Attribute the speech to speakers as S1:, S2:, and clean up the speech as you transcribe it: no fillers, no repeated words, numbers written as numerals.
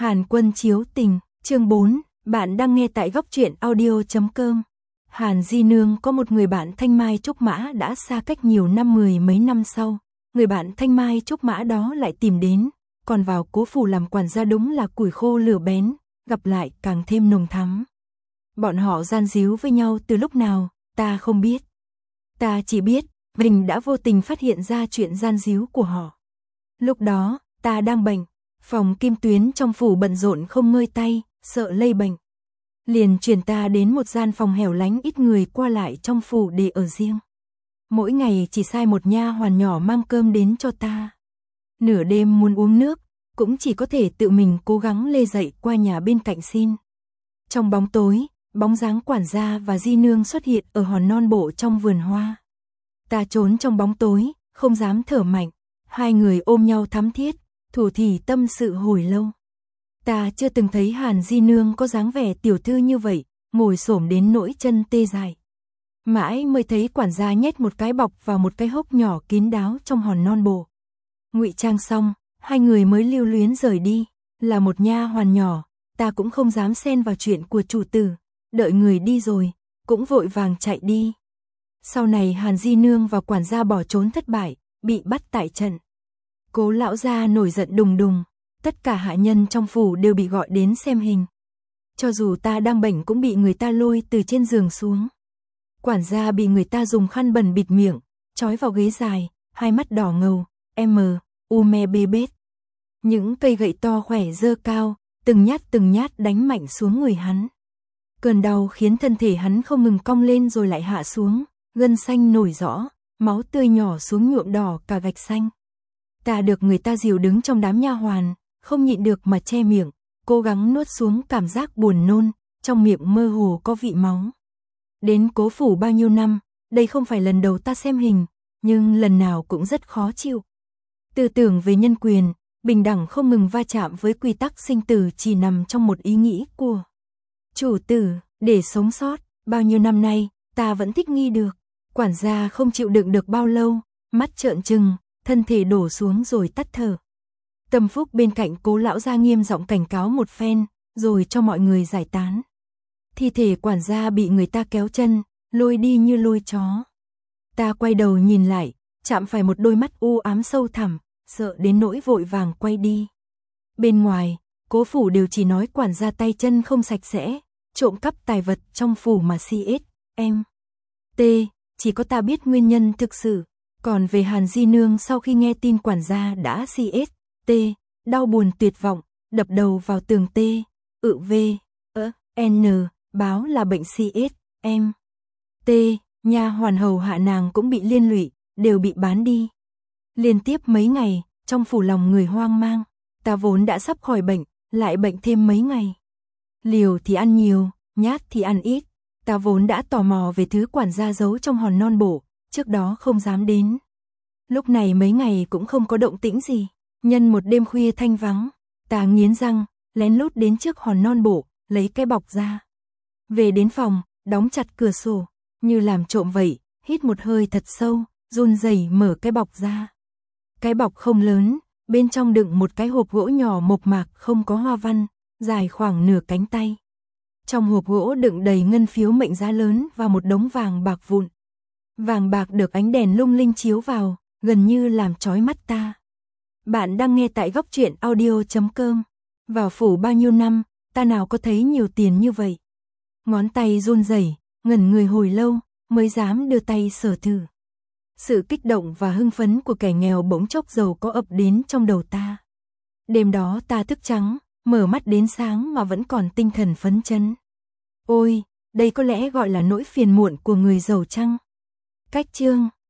S1: Hàn Quân chiếu tình, chương 4, bạn đang nghe tại góc truyện audio.com. Hàn Di Nương có một người bạn thanh mai trúc mã đã xa cách nhiều năm, mười mấy năm sau, người bạn thanh mai trúc mã đó lại tìm đến, còn vào Cố phủ làm quản gia đúng là củi khô lửa bén, gặp lại càng thêm nồng thắm. Bọn họ gian díu với nhau từ lúc nào, ta không biết. Ta chỉ biết, mình đã vô tình phát hiện ra chuyện gian díu của họ. Lúc đó, ta đang bệnh, phòng Kim Tuyến trong phủ bận rộn không ngơi tay, sợ lây bệnh. Liền chuyển ta đến một gian phòng hẻo lánh ít người qua lại trong phủ để ở riêng. Mỗi ngày chỉ sai một nha hoàn nhỏ mang cơm đến cho ta. Nửa đêm muốn uống nước, cũng chỉ có thể tự mình cố gắng lê dậy qua nhà bên cạnh xin. Trong bóng tối, bóng dáng quản gia và Di Nương xuất hiện ở hòn non bộ trong vườn hoa. Ta trốn trong bóng tối, không dám thở mạnh, hai người ôm nhau thắm thiết, thủ thỉ tâm sự hồi lâu. Ta chưa từng thấy Hàn Di Nương có dáng vẻ tiểu thư như vậy, ngồi xổm đến nỗi chân tê dại. Mãi mới thấy quản gia nhét một cái bọc vào một cái hốc nhỏ kín đáo trong hòn non bộ. Ngụy trang xong, hai người mới lưu luyến rời đi. Là một nha hoàn nhỏ, ta cũng không dám xen vào chuyện của chủ tử, đợi người đi rồi, cũng vội vàng chạy đi. Sau này Hàn Di Nương và quản gia bỏ trốn thất bại, bị bắt tại trận. Cố lão gia nổi giận đùng đùng, tất cả hạ nhân trong phủ đều bị gọi đến xem hình. Cho dù ta đang bệnh cũng bị người ta lôi từ trên giường xuống. Quản gia bị người ta dùng khăn bẩn bịt miệng, trói vào ghế dài, hai mắt đỏ ngầu, me bê bết. Những cây gậy to khỏe giơ cao, từng nhát đánh mạnh xuống người hắn. Cơn đau khiến thân thể hắn không ngừng cong lên rồi lại hạ xuống, gân xanh nổi rõ, máu tươi nhỏ xuống nhuộm đỏ cả gạch xanh. Ta được người ta dìu đứng trong đám nha hoàn, không nhịn được mà che miệng, cố gắng nuốt xuống cảm giác buồn nôn, trong miệng mơ hồ có vị máu. Đến Cố phủ bao nhiêu năm, đây không phải lần đầu ta xem hình, nhưng lần nào cũng rất khó chịu. Tư tưởng về nhân quyền, bình đẳng không ngừng va chạm với quy tắc sinh tử chỉ nằm trong một ý nghĩ của chủ tử. Để sống sót, bao nhiêu năm nay, ta vẫn thích nghi được. Quản gia không chịu đựng được bao lâu, mắt trợn trừng, thân thể đổ xuống rồi tắt thở. Tâm Phúc bên cạnh Cố lão gia nghiêm giọng cảnh cáo một phen, rồi cho mọi người giải tán. Thi thể quản gia bị người ta kéo chân, lôi đi như lôi chó. Ta quay đầu nhìn lại, chạm phải một đôi mắt u ám sâu thẳm, sợ đến nỗi vội vàng quay đi. Bên ngoài, Cố phủ đều chỉ nói quản gia tay chân không sạch sẽ, trộm cắp tài vật trong phủ mà chỉ có ta biết nguyên nhân thực sự. Còn về Hàn Di Nương, sau khi nghe tin quản gia đã đau buồn tuyệt vọng, đập đầu vào tường báo là bệnh nha hoàn hầu hạ nàng cũng bị liên lụy, đều bị bán đi. Liên tiếp mấy ngày, trong phủ lòng người hoang mang, ta vốn đã sắp khỏi bệnh, lại bệnh thêm mấy ngày. Liều thì ăn nhiều, nhát thì ăn ít, ta vốn đã tò mò về thứ quản gia giấu trong hòn non bộ, trước đó không dám đến. Lúc này mấy ngày cũng không có động tĩnh gì, nhân một đêm khuya thanh vắng, ta nghiến răng, lén lút đến trước hòn non bộ, lấy cái bọc ra. Về đến phòng, đóng chặt cửa sổ, như làm trộm vậy, hít một hơi thật sâu, run rẩy mở cái bọc ra. Cái bọc không lớn, bên trong đựng một cái hộp gỗ nhỏ mộc mạc không có hoa văn, dài khoảng nửa cánh tay. Trong hộp gỗ đựng đầy ngân phiếu mệnh giá lớn và một đống vàng bạc vụn. Vàng bạc được ánh đèn lung linh chiếu vào, gần như làm chói mắt ta. Bạn đang nghe tại góc truyện audio.com. Vào phủ bao nhiêu năm, ta nào có thấy nhiều tiền như vậy. Ngón tay run rẩy, ngẩn người hồi lâu, mới dám đưa tay sờ thử. Sự kích động và hưng phấn của kẻ nghèo bỗng chốc giàu có ập đến trong đầu ta. Đêm đó ta thức trắng, mở mắt đến sáng mà vẫn còn tinh thần phấn chấn. Ôi, đây có lẽ gọi là nỗi phiền muộn của người giàu chăng? Cách chương